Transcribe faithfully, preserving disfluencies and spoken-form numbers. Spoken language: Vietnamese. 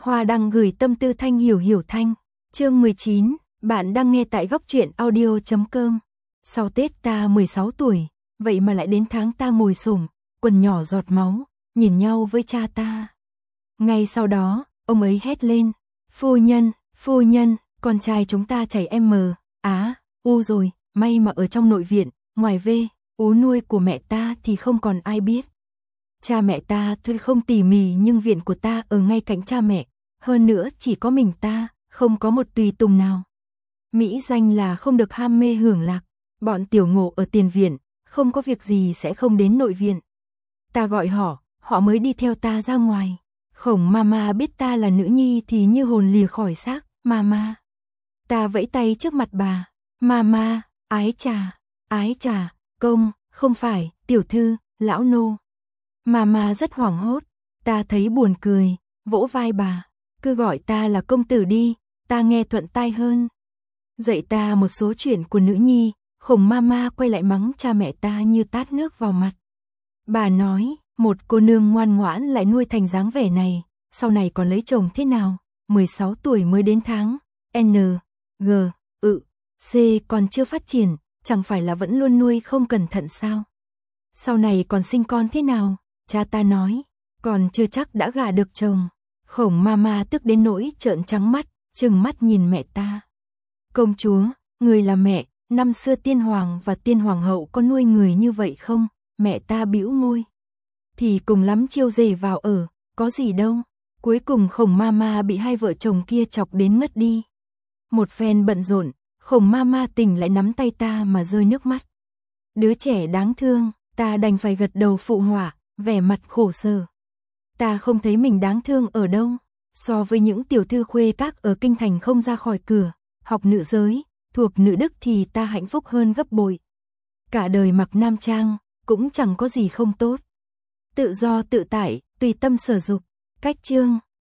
Hoa đăng gửi tâm tư thanh hiểu hiểu thanh. Chương mười chín, bạn đang nghe tại góc truyện audio chấm com. Sau Tết ta mười sáu tuổi, vậy mà lại đến tháng ta ngồi xổm, quần nhỏ giọt máu, nhìn nhau với cha ta. Ngay sau đó, ông ấy hét lên, phu nhân, phu nhân, con trai chúng ta chảy em mờ, á, u rồi, may mà ở trong nội viện, ngoài vê, ú nuôi của mẹ ta thì không còn ai biết. Cha mẹ ta tuy không tỉ mỉ nhưng viện của ta ở ngay cạnh cha mẹ, hơn nữa chỉ có mình ta, không có một tùy tùng nào. Mỹ danh là không được ham mê hưởng lạc, bọn tiểu ngộ ở tiền viện, không có việc gì sẽ không đến nội viện. Ta gọi họ, họ mới đi theo ta ra ngoài. Khổng mama biết ta là nữ nhi thì như hồn lìa khỏi xác, mama. Ta vẫy tay trước mặt bà, mama, ái trà, ái trà, công, không phải, tiểu thư, lão nô. Mama rất hoảng hốt, ta thấy buồn cười, vỗ vai bà, cứ gọi ta là công tử đi, ta nghe thuận tai hơn. Dạy ta một số chuyện của nữ nhi, khổng mama quay lại mắng cha mẹ ta như tát nước vào mặt. Bà nói, một cô nương ngoan ngoãn lại nuôi thành dáng vẻ này, sau này còn lấy chồng thế nào, mười sáu tuổi mới đến tháng, N, G, ự, C còn chưa phát triển, chẳng phải là vẫn luôn nuôi không cẩn thận sao? Sau này còn sinh con thế nào? Cha ta nói, còn chưa chắc đã gả được chồng. Khổng mama tức đến nỗi trợn trắng mắt, trừng mắt nhìn mẹ ta. Công chúa, người là mẹ, năm xưa tiên hoàng và tiên hoàng hậu có nuôi người như vậy không? Mẹ ta bĩu môi. Thì cùng lắm chiêu rể vào ở, có gì đâu. Cuối cùng khổng mama bị hai vợ chồng kia chọc đến ngất đi. Một phen bận rộn, khổng mama tỉnh lại nắm tay ta mà rơi nước mắt. Đứa trẻ đáng thương, ta đành phải gật đầu phụ họa, vẻ mặt khổ sở. Ta không thấy mình đáng thương ở đâu, so với những tiểu thư khuê các ở kinh thành không ra khỏi cửa, học nữ giới, thuộc nữ đức thì ta hạnh phúc hơn gấp bội. Cả đời mặc nam trang, cũng chẳng có gì không tốt. Tự do tự tại, tùy tâm sở dục. Cách chương